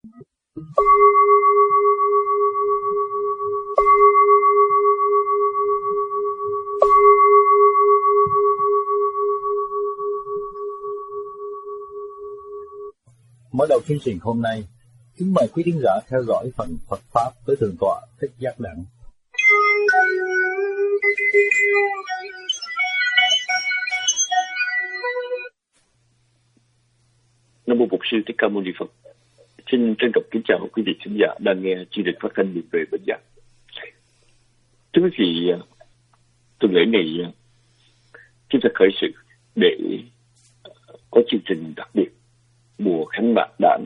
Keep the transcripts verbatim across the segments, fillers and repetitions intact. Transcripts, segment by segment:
Mở đầu chương trình hôm nay, kính mời quý thính giả theo dõi phần Phật Pháp với Thượng tọa Thích Giác Đặng. Nam mô Bổn Sư Thích Ca Mâu Ni Phật. Xin trân trọng kính chào quý vị khán giả đang nghe chương trình phát thanh Niệm về Bệnh Giác. Thưa quý vị, tuần lễ này chúng ta khởi sự để có chương trình đặc biệt mùa khánh mạc đản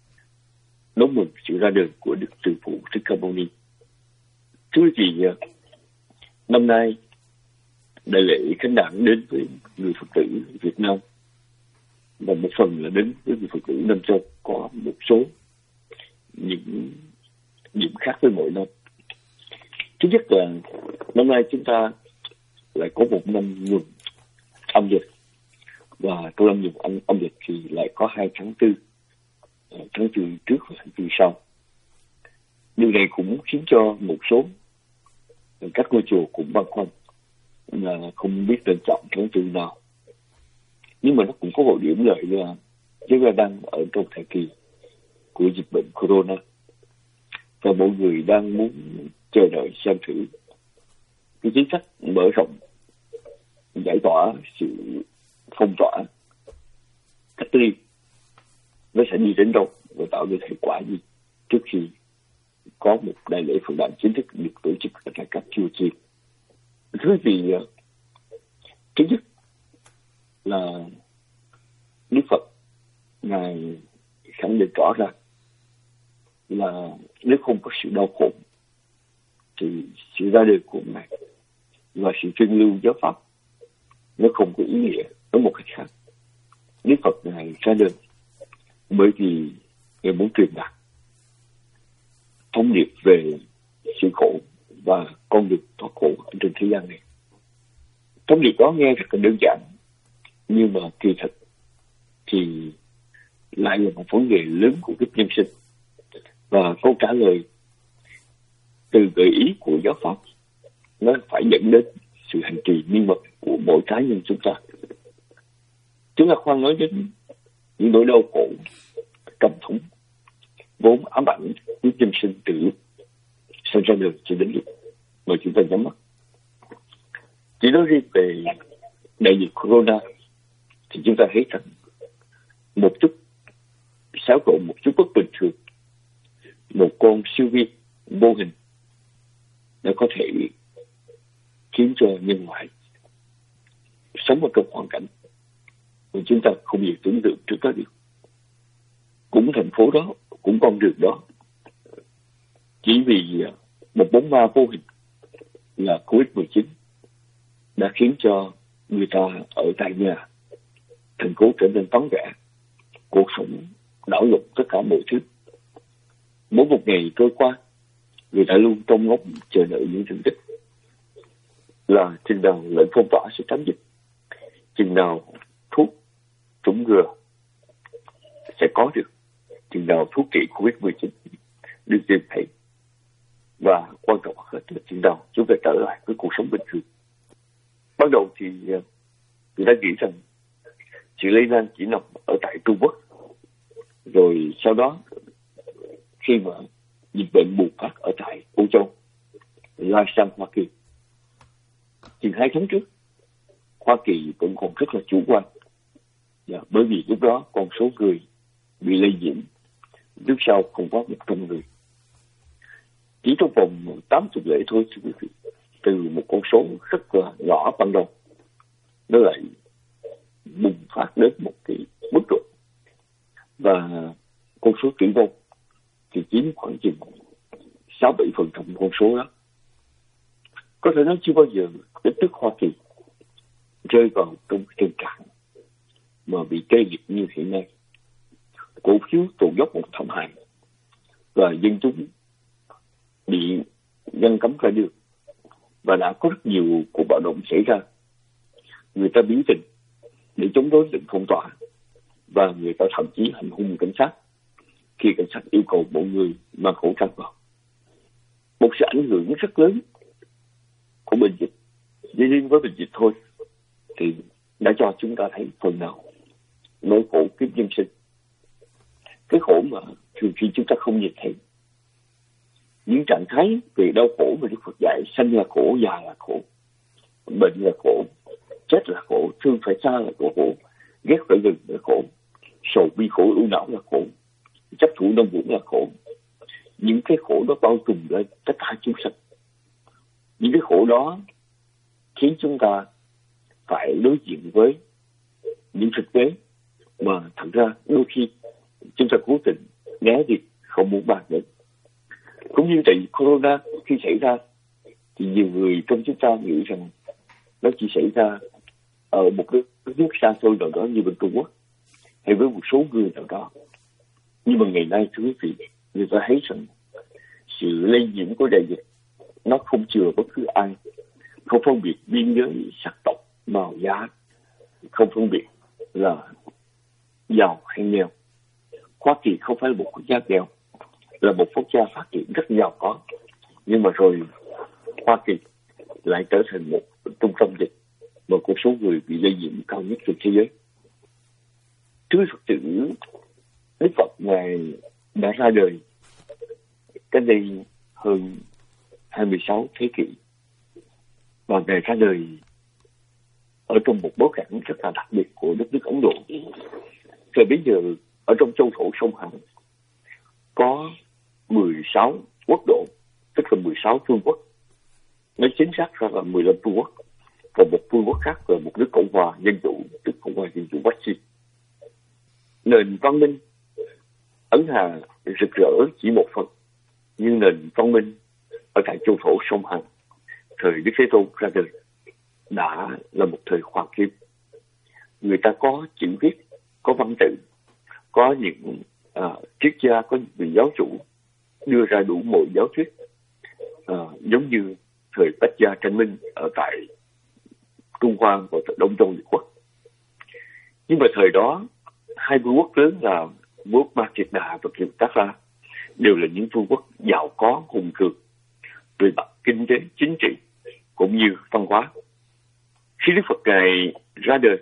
đón mừng sự ra đời của Đức Từ Phụ Thích Ca Mâu Ni. Thưa quý vị, năm nay đại lễ khánh đản đến với người Phật tử Việt Nam, và một phần là đến với người Phật tử Nam Châu có một số những điểm khác với mỗi năm. Thứ nhất là năm nay chúng ta lại có một năm nhuận âm lịch, và trong năm nhuận âm, âm lịch thì lại có hai tháng tư, tháng tư trước và tháng tư sau. Điều này cũng khiến cho một số các ngôi chùa cũng băn khoăn là không biết nên chọn tháng tư nào. Nhưng mà nó cũng có một điểm lợi là chúng ta đang ở trong thời kỳ của dịch bệnh corona, và mọi người đang muốn chờ đợi xem thử cái chính sách mở rộng, giải tỏa sự phong tỏa, cách ly nó sẽ đi đến đâu và tạo được hiệu quả gì trước khi có một đại lễ Phật đản chính thức được tổ chức ở tại các chùa chiền. Thứ vì thứ nhất là Đức Phật Ngài khẳng định rõ ràng là nếu không có sự đau khổ thì sự ra đời của Ngài và sự truyền lưu giáo pháp nó không có ý nghĩa. Ở một cách khác, Đức Phật Ngài ra đời bởi vì Ngài muốn truyền đạt thông điệp về sự khổ và con đường thoát khổ ở trên thế gian này. Thông điệp đó nghe rất là đơn giản, nhưng mà kỳ thực thì lại là một vấn đề lớn của kiếp nhân sinh, và câu trả lời từ gợi ý của giáo pháp nó phải dẫn đến sự hành trì miên mật của mỗi cá nhân chúng ta. Chúng ta khoan nói đến những nỗi đau khổ cầm thúng vốn ám ảnh kiếp nhân sinh từ lúc sinh ra đời cho đến lúc mà chúng ta nhắm mắt. Chỉ nói riêng về đại dịch corona thì chúng ta thấy rằng một chút xáo trộn, một chút bất bình thường, một con siêu vi vô hình nó có thể khiến cho nhân loại sống ở trong hoàn cảnh mà chúng ta không thể tưởng tượng trước đó được. Cũng thành phố đó, cũng con đường đó, chỉ vì một bóng ma vô hình là covid mười chín đã khiến cho người ta ở tại nhà, thành phố trở nên vắng vẻ, cuộc sống đảo lộn tất cả mọi thứ. Mỗi một ngày trôi qua, người ta luôn trông ngóng chờ đợi những tin tức là chừng nào lệnh phong tỏa sẽ chấm dứt, chừng nào thuốc chủng ngừa sẽ có được, chừng nào thuốc trị covid mười chín được tìm thấy, và quan trọng hơn là chừng nào chúng ta trở lại với cuộc sống bình thường. Ban đầu thì người ta nghĩ rằng sự lây lan chỉ nằm ở tại Trung Quốc, rồi sau đó khi mà dịch bệnh bùng phát ở tại Âu Châu lan sang Hoa Kỳ. Chừng hai tháng trước, Hoa Kỳ vẫn còn rất là chủ quan, dạ, bởi vì lúc đó con số người bị lây nhiễm lúc sau không quá một trăm người. Chỉ trong vòng tám tuần lễ thôi, từ một con số rất là nhỏ ban đầu, nó lại bùng phát đến một cái mức độ, và con số tử vong thì chiếm khoảng chừng sáu bảy phần trăm con số đó. Có thể nói chưa bao giờ đất nước Hoa Kỳ rơi vào trong tình trạng mà bị tê liệt như hiện nay. Cổ phiếu tụt dốc một thảm hại, và dân chúng bị ngăn cấm ra đường, và đã có rất nhiều cuộc bạo động xảy ra. Người ta biểu tình để chống đối lệnh phong tỏa, và người ta thậm chí hành hung cảnh sát khi cảnh sát yêu cầu mọi người mang khẩu trang vào. Một sự ảnh hưởng rất lớn của bệnh dịch, chỉ riêng với bệnh dịch thôi, thì đã cho chúng ta thấy phần nào nỗi khổ kiếp nhân sinh. Cái khổ mà thường khi chúng ta không nhìn thấy. Những trạng thái về đau khổ mà Đức Phật dạy: sanh là khổ, già là khổ, bệnh là khổ, chết là khổ, thương phải xa là khổ, ghét phải gần là khổ, sầu bi khổ ưu não là khổ, chấp thủ nông vũ là khổ. Những cái khổ đó bao trùm lên tất cả chúng sanh. Những cái khổ đó khiến chúng ta phải đối diện với những thực tế mà thật ra đôi khi chúng ta cố tình né đi, không muốn bàn đến. Cũng như tại corona khi xảy ra thì nhiều người trong chúng ta nghĩ rằng nó chỉ xảy ra ở một cái nước xa xôi nào đó như bên Trung Quốc hay với một số người nào đó. Nhưng mà ngày nay thưa quý vị, người ta thấy rằng sự lây nhiễm của đại dịch nó không chừa bất cứ ai, không phân biệt biên giới, sắc tộc, màu da, không phân biệt là giàu hay nghèo. Hoa Kỳ không phải là một quốc gia nghèo, là một quốc gia phát triển rất giàu có, nhưng mà rồi Hoa Kỳ lại trở thành một trung tâm dịch mà một số người bị lây nhiễm cao nhất trên thế giới. Thưa Phật tử, Đức Phật Ngài đã ra đời cách đây hơn hai mươi sáu thế kỷ, và Ngài ra đời ở trong một bối cảnh rất là đặc biệt của đất nước Ấn Độ. Rồi bây giờ ở trong châu thổ sông Hằng có mười sáu quốc độ, tức là mười sáu vương quốc. Nói chính xác ra là mười lăm vương quốc, còn một vương quốc khác là một nước Cộng hòa Dân chủ, tức Cộng hòa Dân chủ Vaccine. Nền văn minh Ấn Hà rực rỡ chỉ một phần, nhưng nền văn minh ở tại châu thổ sông Hằng thời Đức Thế Tôn ra đời đã là một thời hoàng kim. Người ta có chữ viết, có văn tự, có những uh, triết gia, có những vị giáo chủ đưa ra đủ mọi giáo thuyết, uh, giống như thời Bách Gia Tranh Minh ở tại Trung Hoa và Đông Châu Liệt Quốc. Nhưng mà thời đó hai vương quốc lớn là vương quốc Ma Kiệt Đà và Kiều Tác La đều là những vương quốc giàu có hùng cường về mặt kinh tế, chính trị cũng như văn hóa. Khi Đức Phật Ngài ra đời,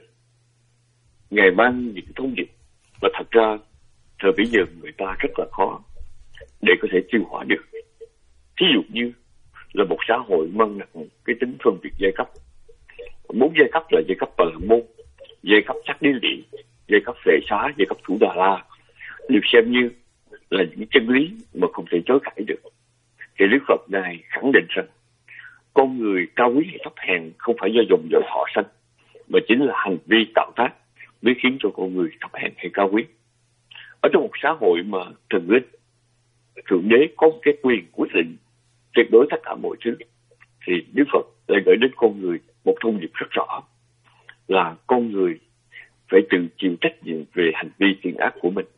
Ngài mang những thông điệp và thật ra thời bấy giờ người ta rất là khó để có thể tiêu hóa được. Thí dụ như là một xã hội mang nặng cái tính phân biệt giai cấp. Bốn giai cấp là giai cấp Bà La Môn, giai cấp Sắc Đế Lị, giai cấp Phệ Xá, giai cấp Thủ Đà La được xem như là những chân lý mà không thể chối cãi được. Thì Đức Phật này khẳng định rằng con người cao quý hay thấp hèn không phải do dòng dõi họ sanh, mà chính là hành vi tạo tác mới khiến cho con người thấp hèn hay cao quý. Ở trong một xã hội mà thần linh, thượng đế có một cái quyền quyết định tuyệt đối tất cả mọi thứ, thì Đức Phật lại gửi đến con người một thông điệp rất rõ là con người phải tự chịu trách nhiệm về hành vi thiện ác của mình.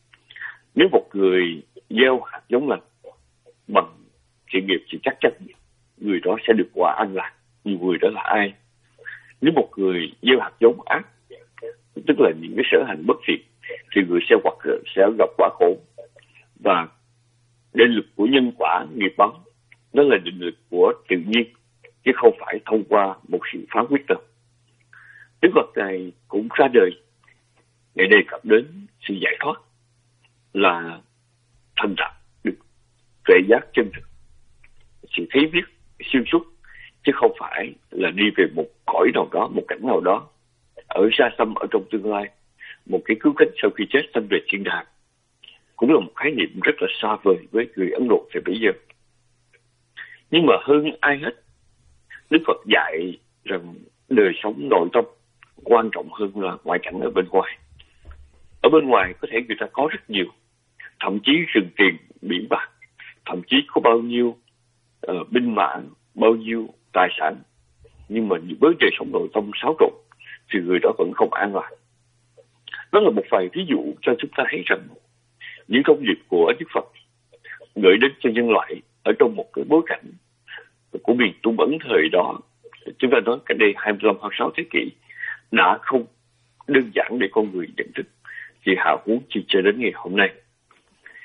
Nếu một người gieo hạt giống lành bằng thiện nghiệp thì chắc chắn người đó sẽ được quả an lạc. Nhiều người đó là ai? Nếu một người gieo hạt giống ác, tức là những cái sở hành bất thiện, thì người sẽ hoặc sẽ gặp quả khổ. Và định lực của nhân quả nghiệp báo đó là định lực của tự nhiên, chứ không phải thông qua một sự phán quyết đâu. Đức Phật này cũng ra đời, Ngài đề cập đến sự giải thoát là thành đạt được tuệ giác chân thực, sự thấy biết xuyên suốt, chứ không phải là đi về một cõi nào đó, một cảnh nào đó ở xa xăm ở trong tương lai, một cái cứu cánh sau khi chết sanh về thiên đàng. Cũng là một khái niệm rất là xa vời với người Ấn Độ thời bấy giờ. Nhưng mà hơn ai hết, Đức Phật dạy rằng đời sống nội tâm quan trọng hơn là ngoại cảnh ở bên ngoài. Ở bên ngoài có thể người ta có rất nhiều, thậm chí rừng tiền, biển bạc, thậm chí có bao nhiêu uh, binh mã, bao nhiêu tài sản, nhưng mà với đời sống nội tâm xáo trộn thì người đó vẫn không an lạc. Đó là một vài ví dụ cho chúng ta thấy rằng những thông điệp của Đức Phật gửi đến cho nhân loại ở trong một cái bối cảnh của miền Trung Ấn thời đó, chúng ta nói cách đây hai mươi lăm, hai mươi sáu thế kỷ, đã không đơn giản để con người nhận thức, thì hạ huống chỉ cho đến ngày hôm nay.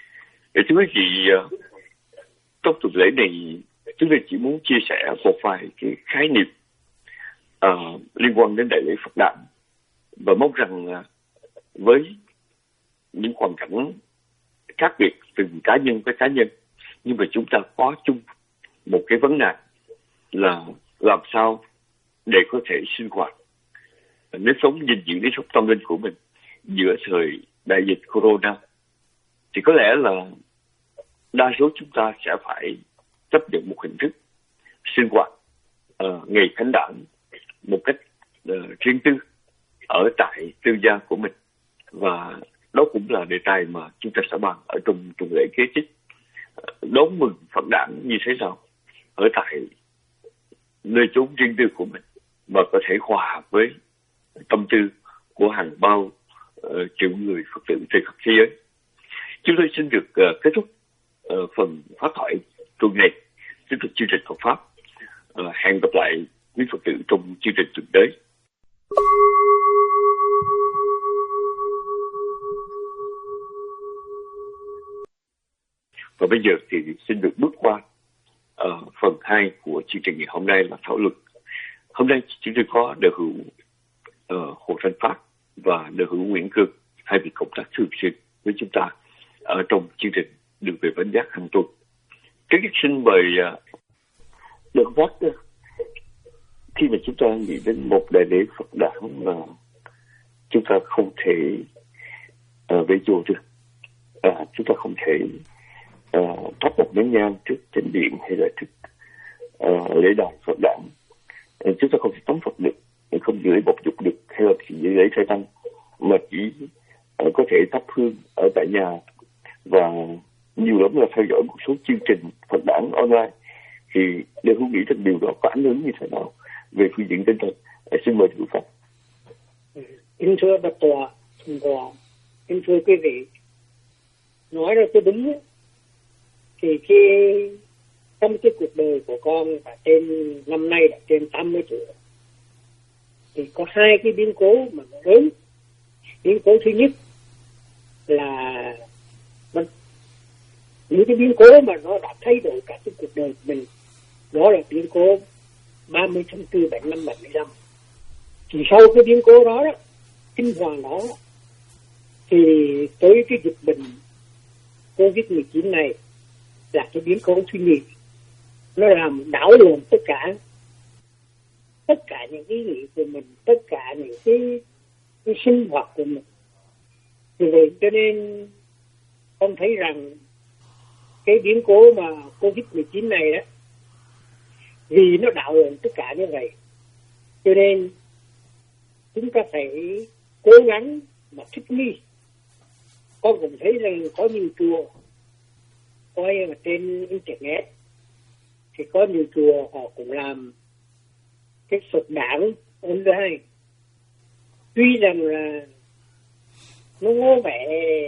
Để thưa quý vị, trong tuần lễ này chúng tôi chỉ muốn chia sẻ một vài cái khái niệm uh, liên quan đến đại lễ Phật Đản, và mong rằng uh, với những hoàn cảnh khác biệt từng cá nhân với cá nhân, nhưng mà chúng ta có chung một cái vấn nạn là làm sao để có thể sinh hoạt nếp sống gìn giữ nếp sống tâm linh của mình giữa thời đại dịch corona. Thì có lẽ là đa số chúng ta sẽ phải chấp nhận một hình thức sinh hoạt uh, ngày khánh đản một cách uh, riêng tư ở tại tư gia của mình, và đó cũng là đề tài mà chúng ta sẽ bàn ở trong tuần lễ kế tiếp. Uh, đón mừng Phật Đản như thế nào ở tại nơi chốn riêng tư của mình mà có thể hòa hợp với tâm tư của hàng bao uh, triệu người Phật tử trên khắp thế giới. Chúng tôi xin được uh, kết thúc uh, phần phát thoại tuần này, tiếp tục chương trình Phật pháp. Uh, hẹn gặp lại quý Phật tử trong chương trình tuần tới. Và bây giờ thì xin được bước qua uh, phần hai của chương trình ngày hôm nay là thảo luận. Hôm nay chúng tôi có đời hữu uh, Hồ Thanh Phát và đời hữu Nguyễn Cương, hai vị cộng tác thường xuyên với chúng ta ở trong chương trình Đường về Bến Giác hàng tuần. Cái xin mời uh, Đường Phát, uh, khi mà chúng ta nghĩ đến một đại lễ Phật Đản mà chúng ta không thể uh, về chùa được, uh, chúng ta không thể uh, thắp một nén nhang trước chân điện hay là trước uh, lễ đài Phật Đản, uh, chúng ta không thể tắm Phật được, không giữ lễ bộc dục được, hay là chỉ giữ lễ trai tăng, mà chỉ uh, có thể thắp hương ở tại nhà, và nhiều lắm là theo dõi một số chương trình Phật Đản online. Thì đều không nghĩ rằng điều đó có ảnh hưởng như thế nào về phương diện tinh thần. Xin mời thưa Pháp. Kính thưa Bạch Tọa, và kính thưa quý vị, nói ra cho đúng thì khi trong cái cuộc đời của con đã trên năm nay đã trên tám mươi tuổi, thì có hai cái biến cố mà nó lớn. Biến cố thứ nhất là những cái biến cố mà nó đã thay đổi cả cái cuộc đời của mình, đó là biến cố ba mươi tháng tư bảy năm bảy mươi lăm. Thì sau cái biến cố đó đó, kinh hoàng đó, thì tới cái dịch bệnh covid mười chín này là cái biến cố thứ nhì. Nó làm đảo lộn tất cả tất cả những ý nghĩ của mình, tất cả những cái, cái sinh hoạt của mình. Vì vậy cho nên con thấy rằng cái biến cố mà covid mười chín này đó, vì nó đảo lộn tất cả như vậy, cho nên chúng ta phải cố gắng mà thích nghi. Con cũng thấy rằng có nhiều chùa coi mà trên internet thì có nhiều chùa họ cũng làm cái Phật Đản online. Tuy rằng là nó ngô vẻ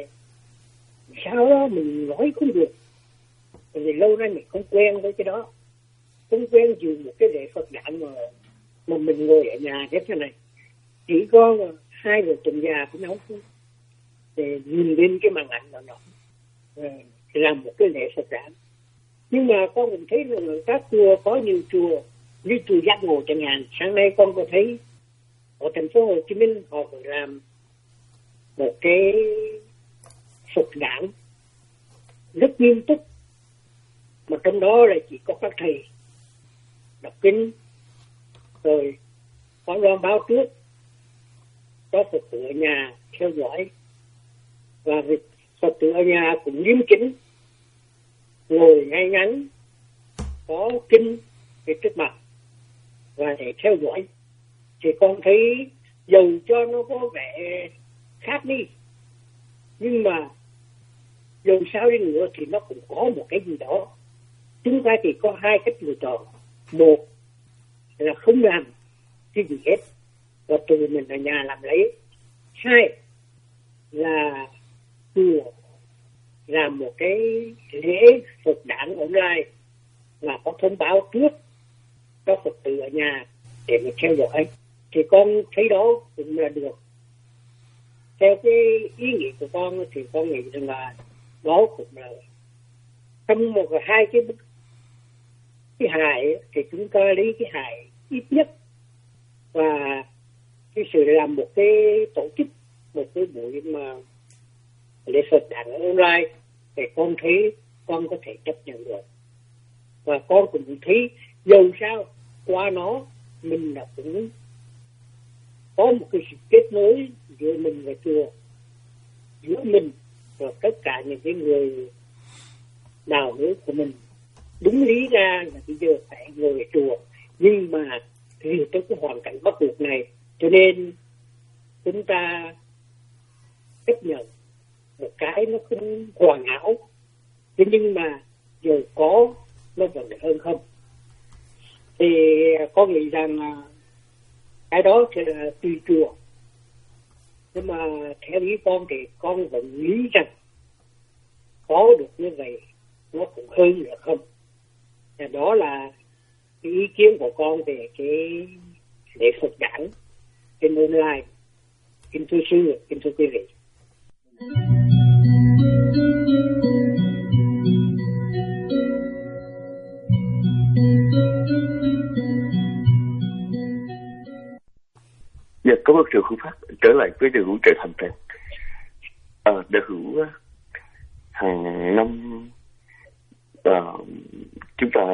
sao đó mình nói không được, vì lâu nay mình không quen với cái đó, không quen dùng một cái lễ Phật Đản mà mà mình ngồi ở nhà thế thế này, chỉ có hai vợ chồng già của nó để nhìn lên cái màn ảnh đó, nó làm một cái lễ Phật Đản. Nhưng mà con cũng thấy là các chùa, có nhiều chùa như chùa Giác Ngộ chẳng hạn, sáng nay con có thấy ở thành phố Hồ Chí Minh họ cũng làm một cái Phật Đản rất nghiêm túc, mà trong đó là chỉ có các thầy đọc kinh, rồi có loan báo trước, có Phật tử ở nhà theo dõi, và việc Phật tử ở nhà cũng nghiêm chỉnh, ngồi ngay ngắn, có kinh về trước mặt và để theo dõi. Thì con thấy dầu cho nó có vẻ khác đi, nhưng mà dầu sao đi nữa thì nó cũng có một cái gì đó. Chúng ta chỉ có hai cách lựa chọn: một là không làm cái gì hết và tụi mình ở nhà làm lấy; hai là chùa làm một cái lễ Phật Đản online mà có thông báo trước cho Phật tử ở nhà để mình theo dõi. Thì con thấy đó cũng là được. Theo cái ý nghĩ của con thì con nghĩ rằng là đó cũng là trong một hai cái cái hài thì chúng ta lấy cái hài ít nhất, và cái sự làm một cái tổ chức một cái buổi mà lễ Phật đản online thì con thấy con có thể chấp nhận được, và con cũng thấy dầu sao qua nó mình là cũng có một cái sự kết nối giữa mình và chùa, giữa mình và tất cả những cái người đạo hữu của mình. Đúng lý ra là bây giờ phải ngồi ở chùa, nhưng mà vì tới cái hoàn cảnh bắt buộc này cho nên chúng ta chấp nhận một cái nó không hoàn hảo, thế nhưng mà giờ có nó vẫn hơn không. Thì con nghĩ rằng cái đó thì là tùy chùa, nhưng mà theo ý con thì con vẫn nghĩ rằng có được như vậy nó cũng hơn là không. Và đó là cái ý kiến của con về cái lễ Phật đản trên online. Kính thưa sư, kính thưa quý vị. Dạ, có một sự khúc phát trở lại với Đại hữu Trợ Thành Tràng. À, Đại hữu hàng năm à, chúng ta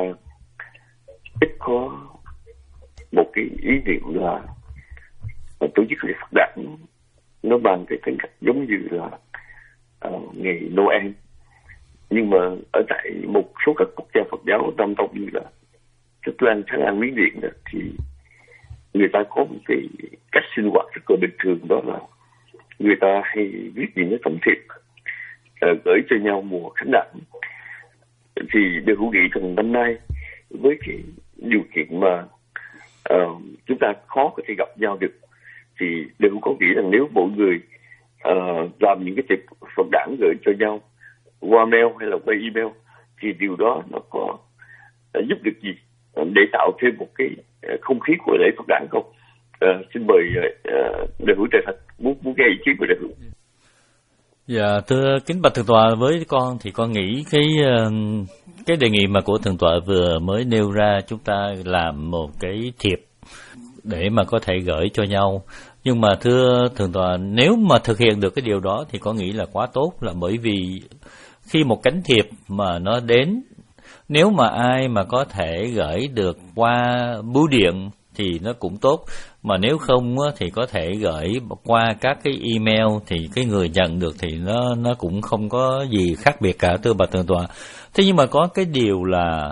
ít có một cái ý niệm là, là tổ chức lễ Phật đản nó bằng cái tính cách giống như là uh, ngày Noel, nhưng mà ở tại một số các quốc gia Phật giáo Nam Tông như là Tích Lan, Thái Lan, Miến Điện đó, thì người ta có một cái cách sinh hoạt rất là bình thường, đó là người ta hay viết những cái tấm thiệp uh, gửi cho nhau mùa khánh đản. Thì Đại hữu nghĩ rằng năm nay với cái điều kiện mà uh, chúng ta khó có thể gặp nhau được, thì Đại hữu có nghĩ rằng nếu mỗi người uh, làm những cái thiệp Phật đản gửi cho nhau qua mail hay là qua email, thì điều đó nó có uh, giúp được gì uh, để tạo thêm một cái uh, không khí của lễ Phật đản không? Uh, xin mời uh, Đại hữu Trợ Thành muốn muốn nghe ý kiến của Đại hữu. Dạ, thưa kính bạch thượng tọa, với con thì con nghĩ cái cái đề nghị mà của thượng tọa vừa mới nêu ra, chúng ta làm một cái thiệp để mà có thể gửi cho nhau. Nhưng mà thưa thượng tọa, nếu mà thực hiện được cái điều đó thì có nghĩ là quá tốt, là bởi vì khi một cánh thiệp mà nó đến, nếu mà ai mà có thể gửi được qua bưu điện thì nó cũng tốt, mà nếu không thì có thể gửi qua các cái email thì cái người nhận được thì nó nó cũng không có gì khác biệt cả, thưa bạch thượng tọa. Thế nhưng mà có cái điều là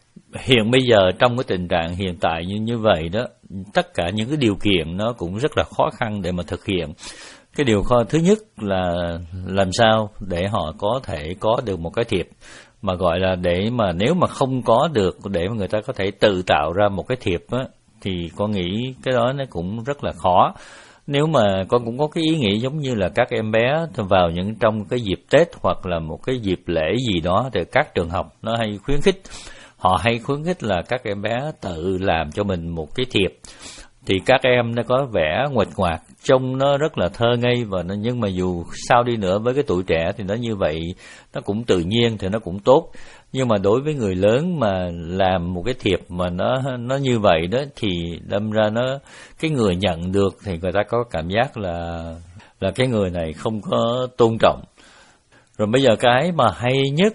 hiện bây giờ trong cái tình trạng hiện tại như như vậy đó, tất cả những cái điều kiện nó cũng rất là khó khăn để mà thực hiện. Cái điều khó thứ nhất là làm sao để họ có thể có được một cái thiệp mà gọi là để mà nếu mà không có được để mà người ta có thể tự tạo ra một cái thiệp á, thì con nghĩ cái đó nó cũng rất là khó. Nếu mà con cũng có cái ý nghĩ giống như là các em bé vào những trong cái dịp Tết hoặc là một cái dịp lễ gì đó thì các trường học nó hay khuyến khích, họ hay khuyến khích là các em bé tự làm cho mình một cái thiệp. Thì các em nó có vẻ nguệch ngoạc, trông nó rất là thơ ngây, và nó, nhưng mà dù sao đi nữa với cái tuổi trẻ thì nó như vậy, nó cũng tự nhiên thì nó cũng tốt. Nhưng mà đối với người lớn mà làm một cái thiệp mà nó nó như vậy đó thì đâm ra nó cái người nhận được thì người ta có cảm giác là là cái người này không có tôn trọng. Rồi bây giờ cái mà hay nhất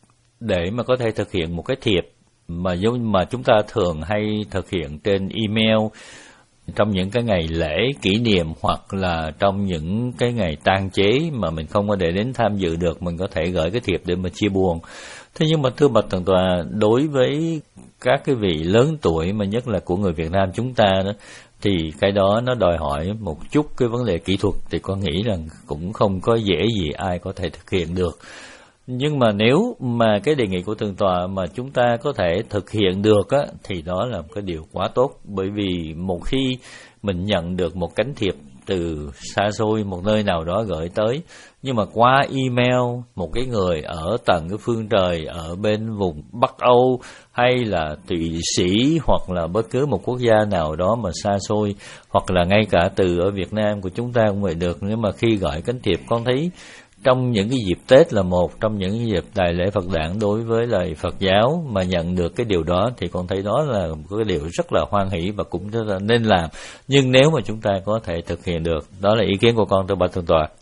để mà có thể thực hiện một cái thiệp mà giống mà chúng ta thường hay thực hiện trên email trong những cái ngày lễ kỷ niệm hoặc là trong những cái ngày tang chế mà mình không có để đến tham dự được, mình có thể gửi cái thiệp để mà chia buồn. Thế nhưng mà thưa bạch thượng tọa, đối với các cái vị lớn tuổi mà nhất là của người Việt Nam chúng ta đó, thì cái đó nó đòi hỏi một chút cái vấn đề kỹ thuật, thì con nghĩ rằng cũng không có dễ gì ai có thể thực hiện được. Nhưng mà nếu mà cái đề nghị của thượng tọa mà chúng ta có thể thực hiện được á, thì đó là một cái điều quá tốt. Bởi vì một khi mình nhận được một cánh thiệp từ xa xôi một nơi nào đó gửi tới, nhưng mà qua email một cái người ở tận cái phương trời ở bên vùng Bắc Âu hay là Thụy Sĩ hoặc là bất cứ một quốc gia nào đó mà xa xôi, hoặc là ngay cả từ ở Việt Nam của chúng ta cũng vậy được. Nhưng mà khi gửi cánh thiệp con thấy trong những cái dịp Tết là một trong những cái dịp đại lễ Phật đản đối với lại Phật giáo, mà nhận được cái điều đó thì con thấy đó là một cái điều rất là hoan hỷ và cũng rất là nên làm. Nhưng nếu mà chúng ta có thể thực hiện được, đó là ý kiến của con, thưa bạch thượng tọa.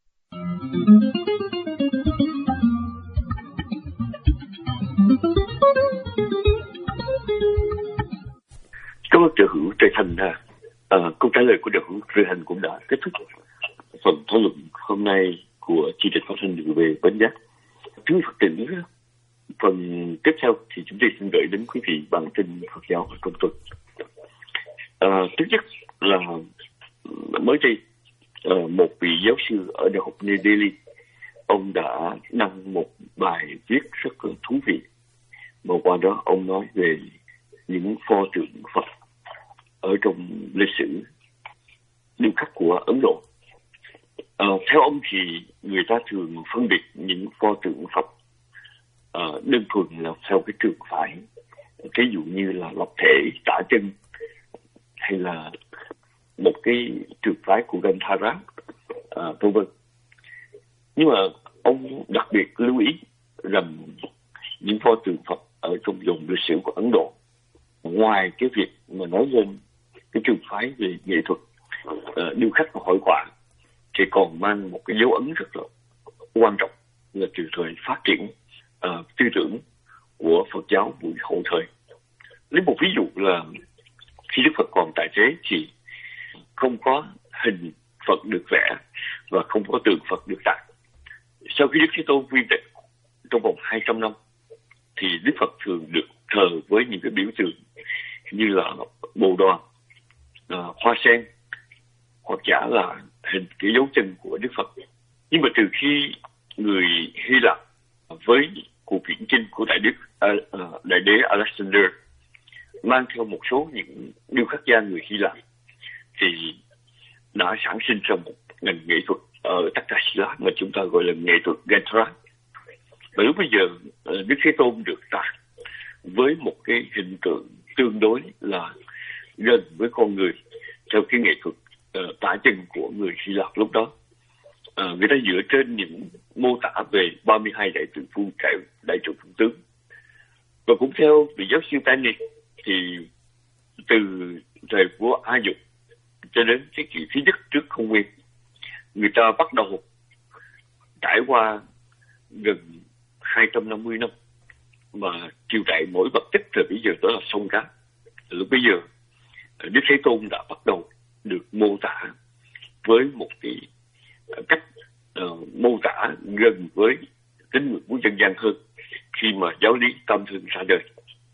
Cảm ơn trợ hữu Trần Thành. À, câu trả lời của trợ hữu Trần Thành cũng đã kết thúc phần thảo luận hôm nay của chương trình phát thanh về bánh giác. Chúng Phật tử, phần tiếp theo thì chúng tôi xin gửi đến quý vị bản tin Phật giáo ở trong tuần. À, thứ nhất là mới đây à, một vị giáo sư ở Đại học New Delhi, ông đã đăng một bài viết rất là thú vị, mà qua đó ông nói về những pho tượng Phật ở trong lịch sử điêu khắc của Ấn Độ. À, theo ông thì người ta thường phân biệt những pho tượng Phật à, đơn thuần là theo cái trường phái, ví dụ như là lập thể, tả chân, hay là một cái trường phái của Gandhara, à, vân vân. Nhưng mà ông đặc biệt lưu ý rằng những pho tượng Phật ở trong vùng lịch sử của Ấn Độ, ngoài cái việc mà nói lên cái trường phái về nghệ thuật uh, điêu khắc và hội họa, thì còn mang một cái dấu ấn rất là quan trọng là từ thời phát triển uh, tư tưởng của Phật giáo buổi hậu thời. Lấy một ví dụ là khi Đức Phật còn tại thế thì không có hình Phật được vẽ và không có tượng Phật được đặt. Sau khi Đức Thế Tôn viên tịch trong vòng hai trăm năm thì Đức Phật thường được thờ với những cái biểu tượng như là bồ đoàn, uh, hoa sen, hoặc giả là hình cái dấu chân của Đức Phật. Nhưng mà từ khi người Hy Lạp với cuộc viễn chinh của đại đức uh, đại đế Alexander mang theo một số những điêu khắc gia người Hy Lạp, thì đã sản sinh ra một ngành nghệ thuật ở Takshila mà chúng ta gọi là nghệ thuật Gandhara. Và lúc bây giờ Đức Thế Tôn được tạc với một cái hình tượng tương đối là gần với con người theo cái nghệ thuật uh, tả chân của người Hy Lạp lúc đó. Uh, người ta dựa trên những mô tả về ba mươi hai đại tượng phu đại, đại trụ phương tướng. Và cũng theo vị giáo sư Penny thì từ thời của A Dục cho đến thế kỷ thứ nhất trước công nguyên, người ta bắt đầu trải qua gần hai trăm năm mươi năm mà triều đại mỗi vật tích, rồi bây giờ đó là sông cá. Lúc bây giờ Đức Thế Tôn đã bắt đầu được mô tả với một cái cách uh, mô tả gần với tín ngưỡng của dân gian hơn khi mà giáo lý Tam Thân ra đời.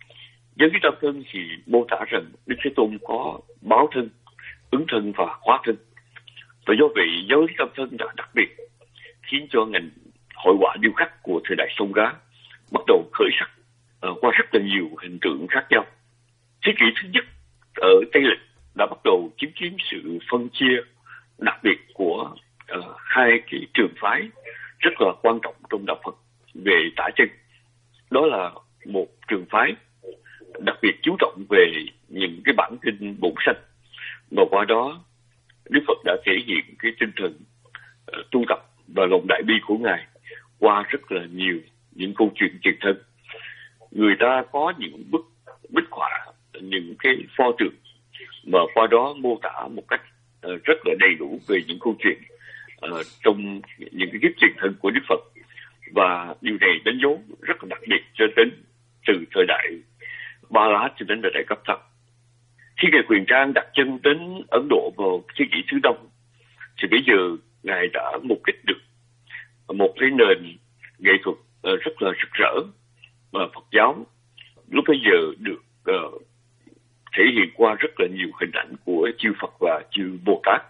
Giáo lý Tam Thân thì mô tả rằng Đức Thế Tôn có báo thân, ứng thân và hóa thân. Và do vậy giáo lý Tam Thân đã đặc biệt khiến cho ngành hội họa điêu khắc của thời đại Sông Cá bắt đầu khởi sắc uh, qua rất là nhiều hình tượng khác nhau. Thế kỷ thứ nhất ở Tây Lịch đã bắt đầu chứng kiến sự phân chia đặc biệt của uh, hai cái trường phái rất là quan trọng trong đạo Phật về tả chân. Đó là một trường phái đặc biệt chú trọng về những cái bản kinh bổn sanh, mà qua đó Đức Phật đã thể hiện cái tinh thần uh, tu tập và lòng đại bi của Ngài qua rất là nhiều những câu chuyện truyền thân. Người ta có những bức bích họa, những cái pho tượng mà qua đó mô tả một cách uh, rất là đầy đủ về những câu chuyện uh, trong những cái kiếp truyền thân của Đức Phật. Và điều này đánh dấu rất là đặc biệt cho đến từ thời đại Ba La cho đến thời đại Cấp Thấp. Khi Ngài Quyền Trang đặt chân đến Ấn Độ vào thế kỷ thứ năm, thì bây giờ Ngài đã mục đích được một cái nền nghệ thuật uh, rất là rực rỡ mà Phật giáo lúc bây giờ được uh, thể hiện qua rất là nhiều hình ảnh của chư Phật và chư Bồ Tát.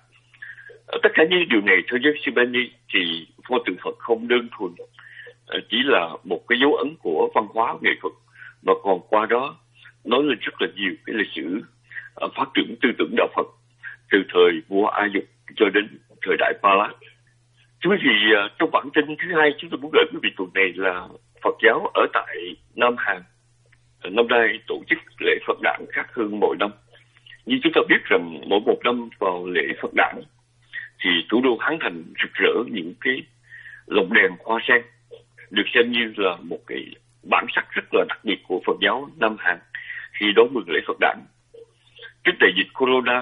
Uh, tất cả những điều này theo giáo sư Benny thì pho tượng Phật không đơn thuần uh, chỉ là một cái dấu ấn của văn hóa nghệ thuật, mà còn qua đó nói lên rất là nhiều cái lịch sử uh, phát triển tư tưởng đạo Phật từ thời vua A Dục cho đến thời đại Ba La. Thưa quý vị, uh, trong bản tin thứ hai chúng tôi muốn gửi quý vị tuần này là Phật giáo ở tại Nam Hàn năm nay tổ chức lễ Phật đản khác hơn mọi năm. Như chúng ta biết rằng mỗi một năm vào lễ Phật đản thì thủ đô Hán Thành rực rỡ những cái lồng đèn hoa sen được xem như là một cái bản sắc rất là đặc biệt của Phật giáo Nam Hàn khi đón mừng lễ Phật đản. Trước đại dịch Corona,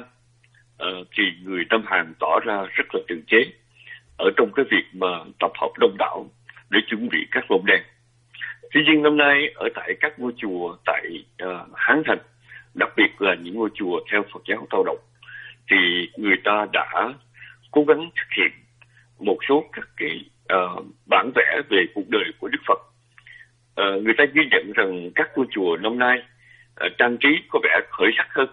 uh, thì người Nam Hàn tỏ ra rất là tự chế ở trong cái việc mà tập hợp đông đảo để chuẩn bị các lồng đèn. Tuy nhiên năm nay ở tại các ngôi chùa tại uh, Hán Thành, đặc biệt là những ngôi chùa theo Phật giáo Tao Độc, thì người ta đã cố gắng thực hiện một số các cái uh, bản vẽ về cuộc đời của Đức Phật. Uh, người ta ghi nhận rằng các ngôi chùa năm nay uh, trang trí có vẻ khởi sắc hơn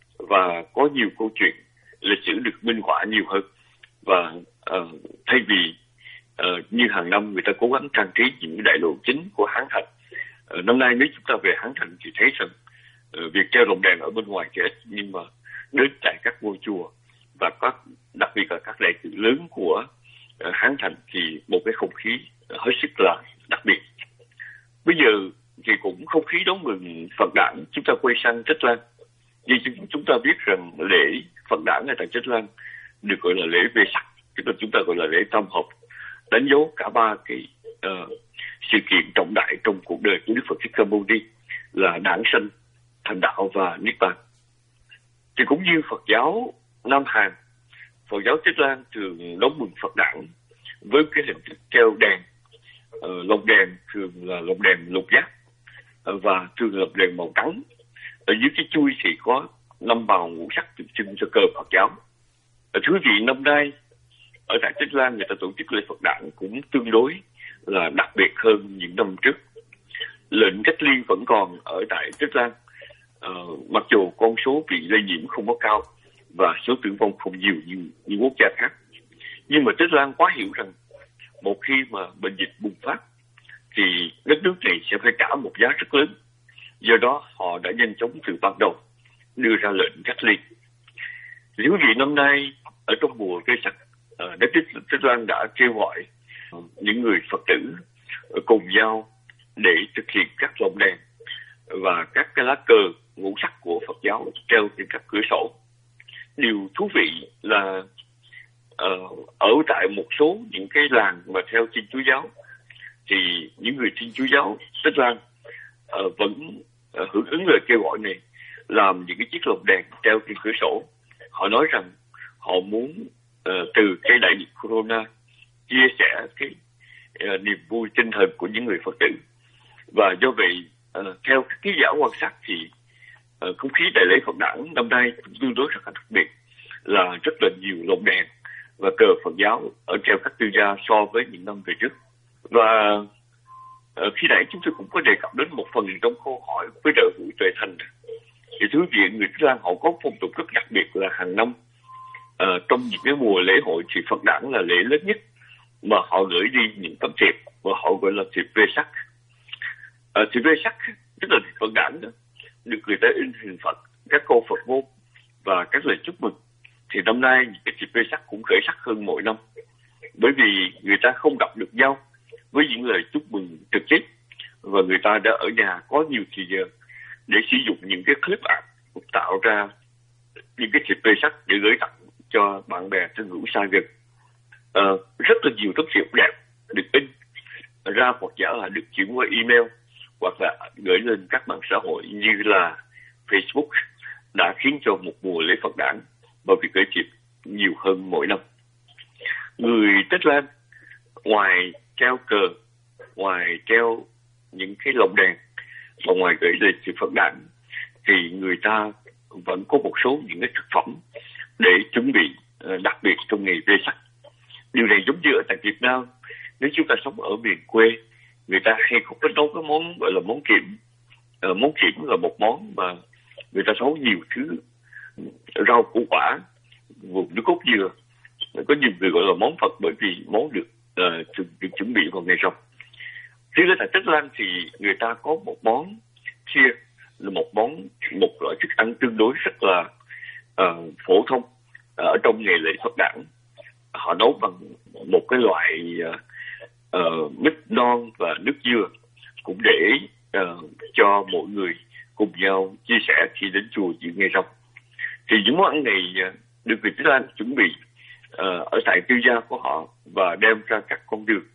và có nhiều câu chuyện lịch sử được minh họa nhiều hơn. Và uh, thay vì uh, như hàng năm người ta cố gắng trang trí những đại lộ chính của Hán Thành, uh, năm nay nếu chúng ta về Hán Thành thì thấy rằng uh, việc treo lồng đèn ở bên ngoài thì ít, nhưng mà đến tại các ngôi chùa và các đặc biệt là các đại tự lớn của uh, Hán Thành thì một cái không khí uh, hết sức là đặc biệt. Bây giờ thì cũng không khí đón mừng Phật đản, chúng ta quay sang Trích Lan. Vì chúng ta biết rằng lễ Phật đản ở tại Trích Lan được gọi là lễ về sắc, tức là chúng ta gọi là lễ tam hợp, đánh dấu cả ba cái uh, sự kiện trọng đại trong cuộc đời của Đức Phật Thích Ca Mâu Ni là đản sanh, thành đạo và niết bàn. Thì cũng như Phật giáo Nam Hàn, Phật giáo Trích Lan thường đón mừng Phật đản với cái hình thức treo đèn. Uh, lồng đèn thường là lồng đèn lục giác uh, và thường là lồng đèn màu trắng. Ở dưới cái chui thì có năm màu ngũ sắc tượng trưng cho cờ Phật giáo. Uh, thưa quý vị, năm nay ở tại Trích Lan người ta tổ chức lễ Phật đản cũng tương đối là đặc biệt hơn những năm trước. Lệnh cách ly vẫn còn ở tại Trích Lan, uh, mặc dù con số bị lây nhiễm không có cao và số tử vong không nhiều như những quốc gia khác. Nhưng mà Trích Lan quá hiểu rằng một khi mà bệnh dịch bùng phát thì đất nước này sẽ phải trả một giá rất lớn. Do đó họ đã nhanh chóng từ ban đầu đưa ra lệnh cách ly. Thì quý vị, năm nay ở trong mùa cây sắc, đất Trích Lan đã kêu gọi những người Phật tử cùng nhau để thực hiện các lồng đèn và các cái lá cờ ngũ sắc của Phật giáo treo trên các cửa sổ. Điều thú vị là Uh, ở tại một số những cái làng mà theo Thiên Chúa giáo thì những người Thiên Chúa giáo Trích Lan uh, vẫn uh, hưởng ứng lời kêu gọi này, làm những cái chiếc lồng đèn treo trên cửa sổ. Họ nói rằng họ muốn uh, từ cái đại dịch Corona chia sẻ cái uh, niềm vui tinh thần của những người Phật tử. Và do vậy uh, theo ký giả quan sát thì uh, không khí đại lễ Phật đản năm nay tương đối rất là đặc biệt, là rất là nhiều lồng đèn và cờ Phật giáo ở treo các tư gia so với những năm về trước. Và uh, khi nãy chúng tôi cũng có đề cập đến một phần trong câu hỏi với đội hữu Tuệ Thành. Thì thưa quý vị, người Trích Lan họ có phong tục rất đặc biệt là hàng năm uh, trong những cái mùa lễ hội thì Phật đản là lễ lớn nhất mà họ gửi đi những tấm thiệp và họ gọi là thiệp vê sắc. Uh, thiệp vê sắc tức là thiệp Phật đản đó, được người ta in hình Phật, các câu Phật ngôn và các lời chúc mừng. Thì năm nay cái thiệp vê sắc cũng khởi sắc hơn mỗi năm, bởi vì người ta không gặp được nhau với những lời chúc mừng trực tiếp và người ta đã ở nhà có nhiều thời giờ để sử dụng những cái clip art tạo ra những cái thiệp vê sắc để gửi tặng cho bạn bè thân hữu xa gần. À, rất là nhiều tấm thiệp đẹp được in ra hoặc giả là được chuyển qua email hoặc là gửi lên các mạng xã hội như là Facebook, đã khiến cho một mùa lễ Phật đản và việc gửi thiệp nhiều hơn mỗi năm. Người Trích Lan ngoài treo cờ, ngoài treo những cái lồng đèn và ngoài gửi lời thiệp Phật đản thì người ta vẫn có một số những cái thực phẩm để chuẩn bị đặc biệt trong ngày vê sắc. Điều này giống như ở tại Việt Nam, nếu chúng ta sống ở miền quê, người ta hay có cái nấu cái món gọi là món kiểng. À, món kiểng là một món mà người ta nấu nhiều thứ rau củ quả, vùng nước cốt dừa. Có nhiều người gọi là món Phật bởi vì món được, uh, được chuẩn bị vào ngày rằm. Thế ở tại Trích Lan thì người ta có một món chia, là một món, một loại thức ăn tương đối rất là uh, phổ thông uh, ở trong ngày lễ Phật đản. Họ nấu bằng một cái loại uh, uh, mít non và nước dừa, cũng để uh, cho mọi người cùng nhau chia sẻ khi đến chùa dự ngày rằm. Thì những món ăn này được người Trích Lan chuẩn bị uh, ở tại tư gia của họ và đem ra các con đường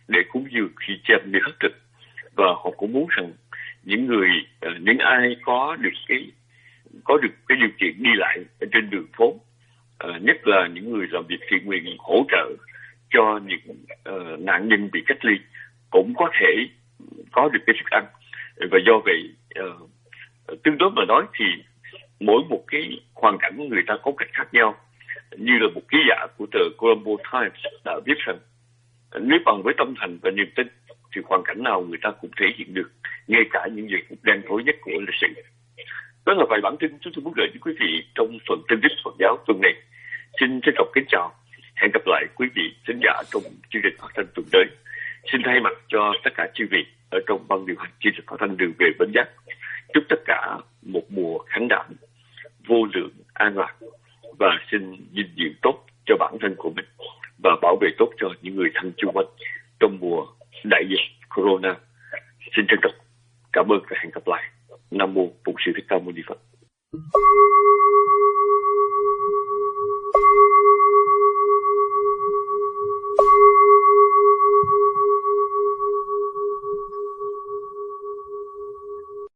để cúng dường khi cha đi khất thực, và họ cũng muốn rằng những người uh, những ai có được cái có được cái điều kiện đi lại ở trên đường phố, uh, nhất là những người làm việc thiện nguyện hỗ trợ cho những uh, nạn nhân bị cách ly cũng có thể có được cái thức ăn. Và do vậy uh, tương đối mà nói thì mỗi một cái hoàn cảnh người ta có cách khác nhau. Như là một ký giả của tờ Colombo Times đã viết rằng nếu bằng với tâm thành và niềm tin thì hoàn cảnh nào người ta cũng thể hiện được, ngay cả những giây phút đen tối nhất của lịch sử. Đó là vài bản tin chúng tôi muốn gửi đến quý vị trong phần tin tức Phật giáo tuần này. Xin trân trọng kính chào, hẹn gặp lại quý vị khán giả trong chương trình phát thanh tuần tới. Xin thay mặt cho tất cả chư vị ở trong ban điều hành chương trình phát thanh Đường về Bến Giác, chúc tất cả một mùa khánh đản vô lượng an lạc, và xin gìn giữ tốt cho bản thân của mình và bảo vệ tốt cho những người thân chung quanh trong mùa đại dịch Corona. Xin trân trọng cảm ơn và hẹn gặp lại. Nam mô Bổn Sư Thích Ca Mâu Ni Phật.